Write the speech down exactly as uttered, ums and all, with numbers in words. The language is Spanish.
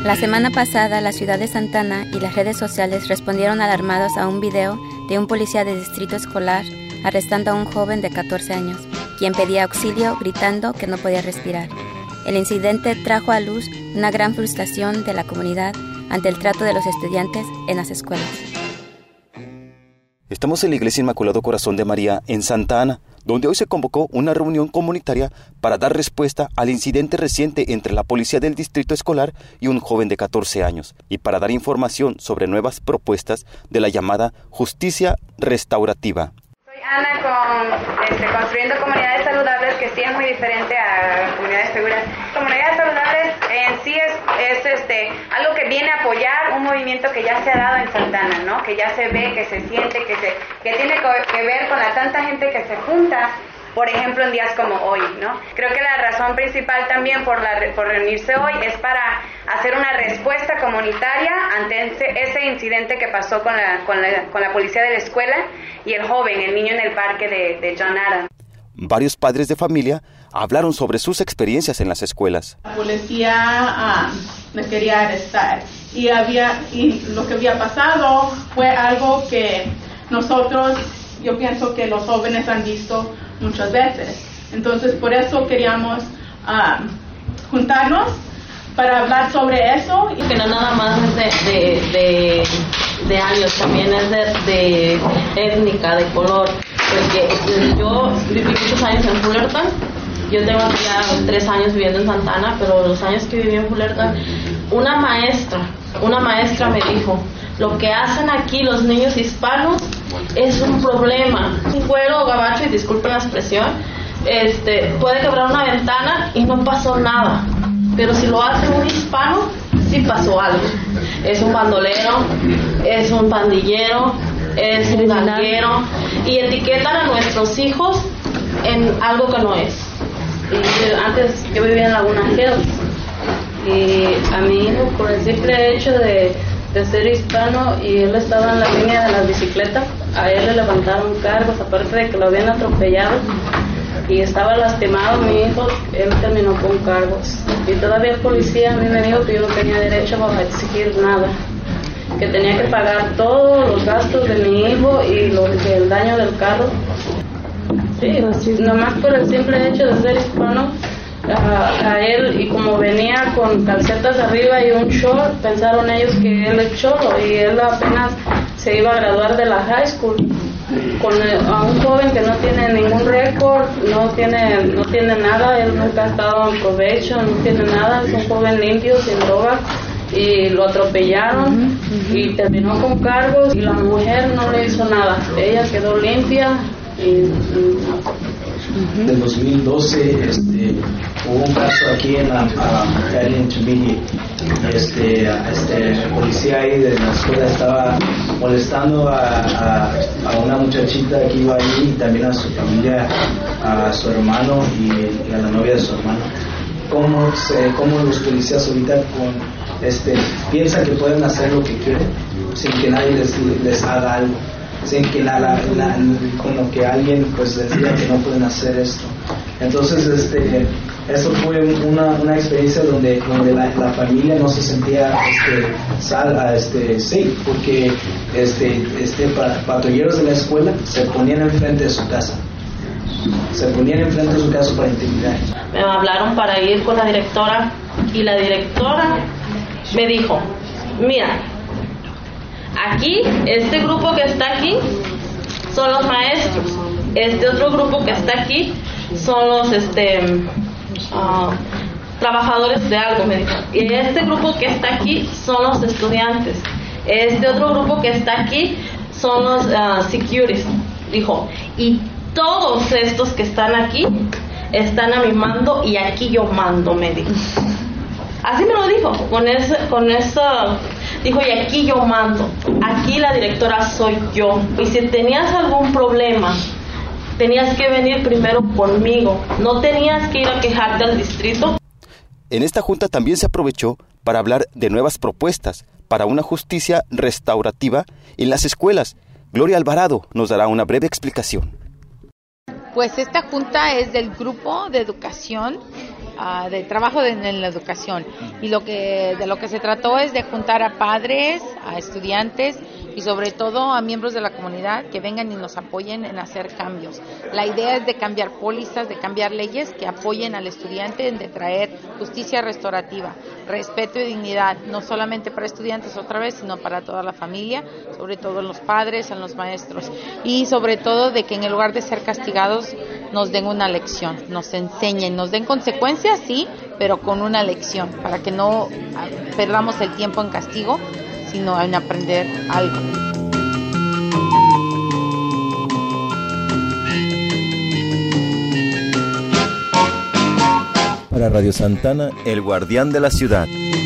La semana pasada, la ciudad de Santana y las redes sociales respondieron alarmados a un video de un policía de distrito escolar arrestando a un joven de catorce años, quien pedía auxilio gritando que no podía respirar. El incidente trajo a luz una gran frustración de la comunidad ante el trato de los estudiantes en las escuelas. Estamos en la Iglesia Inmaculado Corazón de María en Santa Ana, donde hoy se convocó una reunión comunitaria para dar respuesta al incidente reciente entre la policía del distrito escolar y un joven de catorce años, y para dar información sobre nuevas propuestas de la llamada justicia restaurativa. Soy Ana con este, Construyendo Comunidades Saludables, que sí es muy diferente a comunidades seguras. Comunidades saludables en sí es, es este, algo que viene a apoyar un movimiento que ya se ha dado en Santana, ¿no? Que ya se ve, que se siente, que, se, que tiene que ver con la tanta gente que se junta, por ejemplo, en días como hoy, ¿no? Creo que la razón principal también por, la, por reunirse hoy es para hacer una respuesta comunitaria ante ese, ese incidente que pasó con la, con, la, con la policía de la escuela y el joven, el niño en el parque de, de John Adams. Varios padres de familia hablaron sobre sus experiencias en las escuelas. La policía um, me quería arrestar y, había, y lo que había pasado fue algo que nosotros, yo pienso que los jóvenes han visto muchas veces. Entonces, por eso queríamos um, juntarnos para hablar sobre eso. Y que no nada más es de, de, de, de años, también es de, de étnica, de color. Porque yo viví muchos años en Fullerton. Yo tengo ya tres años viviendo en Santana, pero los años que viví en Fullerton, una maestra, una maestra me dijo, lo que hacen aquí los niños hispanos es un problema. Un güero gabacho, y disculpen la expresión, este, puede quebrar una ventana y no pasó nada. Pero si lo hace un hispano, sí pasó algo. Es un bandolero, es un pandillero, es un ganguero, y etiquetan a nuestros hijos en algo que no es. Y antes yo vivía en Laguna Hills, y a mi hijo, por el simple hecho de, de ser hispano, y él estaba en la línea de las bicicletas, a él le levantaron cargos, aparte de que lo habían atropellado y estaba lastimado mi hijo, él terminó con cargos. Y todavía el policía a mí me dijo que yo no tenía derecho a exigir nada, que tenía que pagar todos los gastos de mi hijo y lo, el daño del carro. Sí, nomás por el simple hecho de ser hispano, a, a él, y como venía con calcetas arriba y un short, pensaron ellos que él es cholo, y él apenas se iba a graduar de la high school. Con a un joven que no tiene ningún récord, no tiene no tiene nada, él nunca ha estado en probation, no tiene nada, es un joven limpio, sin drogas, y lo atropellaron uh-huh, uh-huh. y terminó con cargos, y la mujer no le hizo nada, ella quedó limpia. Y, y, uh-huh. Del dos mil doce este, hubo un caso aquí en la Cali Intermediate. Este, este, el policía ahí de la escuela estaba molestando a, a, a una muchachita que iba ahí, y también a su familia, a su hermano y, y a la novia de su hermano. ¿Cómo, se, cómo los policías ahorita con, este, piensan que pueden hacer lo que quieren sin que nadie les, les haga algo? Sin que la, la, la, con lo que alguien pues les diga que no pueden hacer esto. Entonces este eso fue una, una experiencia donde, donde la, la familia no se sentía este, sal, este, safe, porque este, este, patrulleros de la escuela se ponían enfrente de su casa. Se ponían enfrente de su casa para intimidar. Me hablaron para ir con la directora, y la directora me dijo, mira, aquí, este grupo que está aquí son los maestros, este otro grupo que está aquí son los este uh, trabajadores de algo, me dijo, y este grupo que está aquí son los estudiantes, este otro grupo que está aquí son los uh, securities, dijo, y todos estos que están aquí están a mi mando, y aquí yo mando, me dijo. Así me lo dijo, con ese, con eso, dijo, y aquí yo mando, aquí la directora soy yo, y si tenías algún problema, tenías que venir primero conmigo, no tenías que ir a quejarte al distrito. En esta junta también se aprovechó para hablar de nuevas propuestas para una justicia restaurativa en las escuelas. Gloria Alvarado nos dará una breve explicación. Pues esta junta es del grupo de educación uh, de trabajo de, en la educación. Y lo que de lo que se trató es de juntar a padres, a estudiantes y sobre todo a miembros de la comunidad que vengan y nos apoyen en hacer cambios. La idea es de cambiar pólizas, de cambiar leyes que apoyen al estudiante, de traer justicia restaurativa, respeto y dignidad, no solamente para estudiantes otra vez, sino para toda la familia, sobre todo los padres, a los maestros, y sobre todo de que en lugar de ser castigados nos den una lección, nos enseñen, nos den consecuencias, sí, pero con una lección, para que no perdamos el tiempo en castigo, sino en aprender algo. Para Radio Santana, el guardián de la ciudad.